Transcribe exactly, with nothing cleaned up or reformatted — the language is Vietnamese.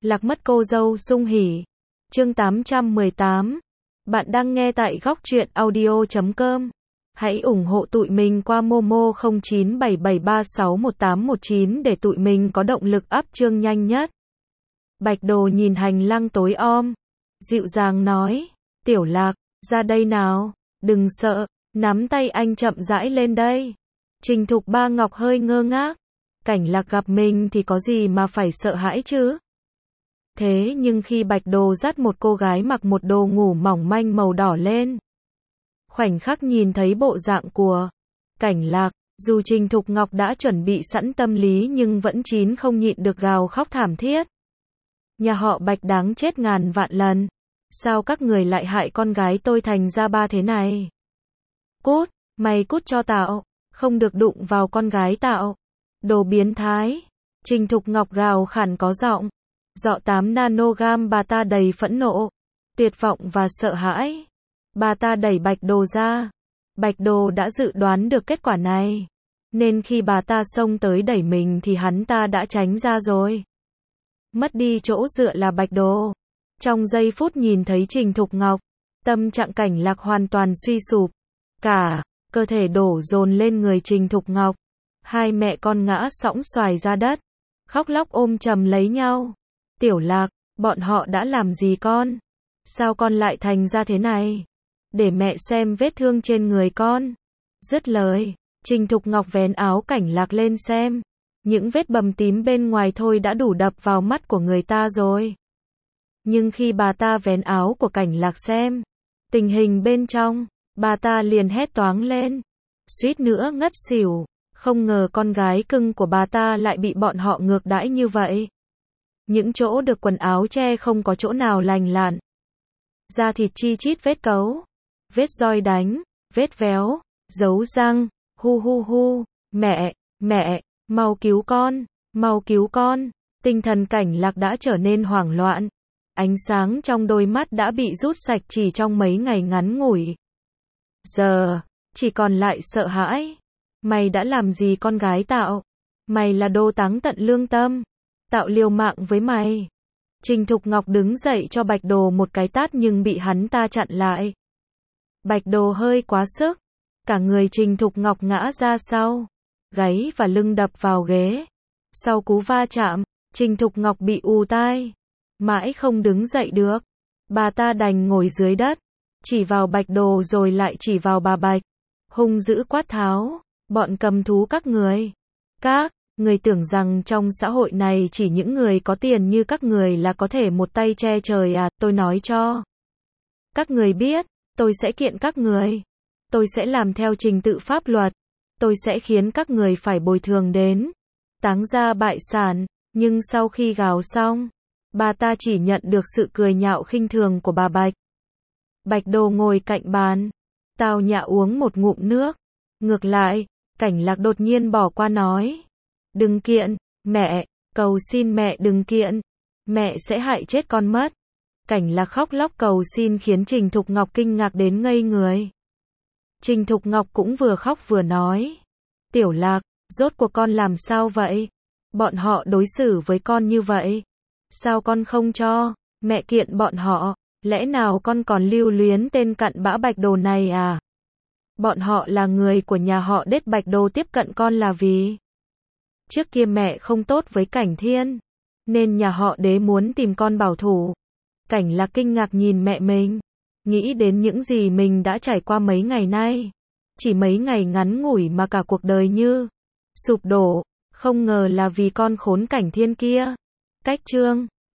Lạc mất cô dâu sung hỉ. Chương tám trăm mười tám. Bạn đang nghe tại góc truyện audio chấm com. Hãy ủng hộ tụi mình qua Momo không chín bảy bảy ba sáu một tám một chín để tụi mình có động lực up chương nhanh nhất. Bạch Đồ nhìn hành lang tối om, dịu dàng nói, Tiểu Lạc, ra đây nào, đừng sợ, nắm tay anh chậm rãi lên đây. Trình Thục Ba Ngọc hơi ngơ ngác, Cảnh Lạc gặp mình thì có gì mà phải sợ hãi chứ? Thế nhưng khi Bạch Đồ dắt một cô gái mặc một đồ ngủ mỏng manh màu đỏ lên, khoảnh khắc nhìn thấy bộ dạng của Cảnh Lạc, dù Trình Thục Ngọc đã chuẩn bị sẵn tâm lý nhưng vẫn chín không nhịn được gào khóc thảm thiết. Nhà họ Bạch đáng chết ngàn vạn lần. Sao các người lại hại con gái tôi thành ra ba thế này? Cút, mày cút cho tao, không được đụng vào con gái tao. Đồ biến thái. Trình Thục Ngọc gào khản có giọng. Dọ tám nanogam bà ta đầy phẫn nộ, tuyệt vọng và sợ hãi. Bà ta đẩy Bạch Đồ ra. Bạch Đồ đã dự đoán được kết quả này, nên khi bà ta xông tới đẩy mình thì hắn ta đã tránh ra rồi. Mất đi chỗ dựa là Bạch Đồ. Trong giây phút nhìn thấy Trình Thục Ngọc, tâm trạng Cảnh Lạc hoàn toàn suy sụp. Cả cơ thể đổ dồn lên người Trình Thục Ngọc. Hai mẹ con ngã sõng xoài ra đất, khóc lóc ôm chầm lấy nhau. Tiểu Lạc, bọn họ đã làm gì con? Sao con lại thành ra thế này? Để mẹ xem vết thương trên người con. Dứt lời, Trình Thục Ngọc vén áo Cảnh Lạc lên xem. Những vết bầm tím bên ngoài thôi đã đủ đập vào mắt của người ta rồi. Nhưng khi bà ta vén áo của Cảnh Lạc xem tình hình bên trong, bà ta liền hét toáng lên, suýt nữa ngất xỉu. Không ngờ con gái cưng của bà ta lại bị bọn họ ngược đãi như vậy. Những chỗ được quần áo che không có chỗ nào lành lặn. Da thịt chi chít vết cấu, vết roi đánh, vết véo, dấu răng, hu hu hu, mẹ, mẹ, mau cứu con, mau cứu con. Tinh thần Cảnh Lạc đã trở nên hoảng loạn. Ánh sáng trong đôi mắt đã bị rút sạch chỉ trong mấy ngày ngắn ngủi. Giờ, chỉ còn lại sợ hãi. Mày đã làm gì con gái tao? Mày là đồ táng tận lương tâm. Tạo liều mạng với mày. Trình Thục Ngọc đứng dậy cho Bạch Đồ một cái tát nhưng bị hắn ta chặn lại. Bạch Đồ hơi quá sức. Cả người Trình Thục Ngọc ngã ra sau. Gáy và lưng đập vào ghế. Sau cú va chạm, Trình Thục Ngọc bị ù tai. Mãi không đứng dậy được. Bà ta đành ngồi dưới đất. Chỉ vào Bạch Đồ rồi lại chỉ vào bà Bạch. Hung dữ quát tháo. Bọn cầm thú các người. Các người tưởng rằng trong xã hội này chỉ những người có tiền như các người là có thể một tay che trời à? Tôi nói cho các người biết, tôi sẽ kiện các người. Tôi sẽ làm theo trình tự pháp luật. Tôi sẽ khiến các người phải bồi thường đến táng gia bại sản. Nhưng sau khi gào xong, bà ta chỉ nhận được sự cười nhạo khinh thường của bà Bạch. Bạch Đồ ngồi cạnh bàn, tao nhã uống một ngụm nước. Ngược lại, Cảnh Lạc đột nhiên bỏ qua nói, đừng kiện, mẹ, cầu xin mẹ đừng kiện, mẹ sẽ hại chết con mất. Cảnh Lạc khóc lóc cầu xin khiến Trình Thục Ngọc kinh ngạc đến ngây người. Trình Thục Ngọc cũng vừa khóc vừa nói, Tiểu Lạc, rốt cuộc con làm sao vậy? Bọn họ đối xử với con như vậy. Sao con không cho mẹ kiện bọn họ? Lẽ nào con còn lưu luyến tên cặn bã Bạch Đồ này à? Bọn họ là người của nhà họ Đết. Bạch Đồ tiếp cận con là vì trước kia mẹ không tốt với Cảnh Thiên, nên nhà họ Đế muốn tìm con bảo thủ. Cảnh Lạc kinh ngạc nhìn mẹ mình, nghĩ đến những gì mình đã trải qua mấy ngày nay. Chỉ mấy ngày ngắn ngủi mà cả cuộc đời như sụp đổ. Không ngờ là vì con khốn Cảnh Thiên kia. Cách chương